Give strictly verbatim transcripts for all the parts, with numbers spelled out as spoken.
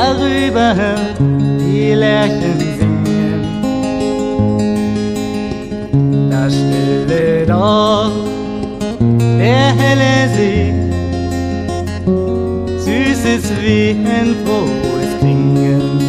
darüber die Lerchen singen. Da stille doch der helle See, süßes wie ein frohes Klingen.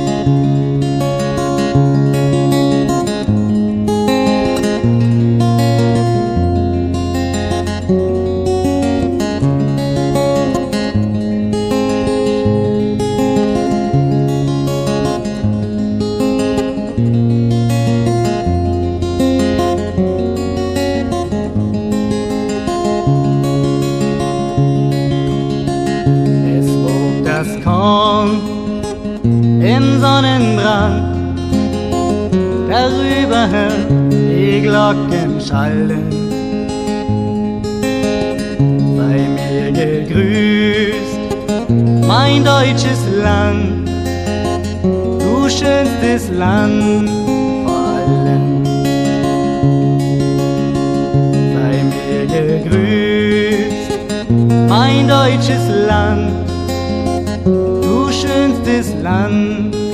Das Korn im Sonnenbrand, darüber die Glocken schallen. Sei mir gegrüßt, mein deutsches Land, du schönstes Land vor allen. Sei mir gegrüßt, mein deutsches Land, du schönstes Land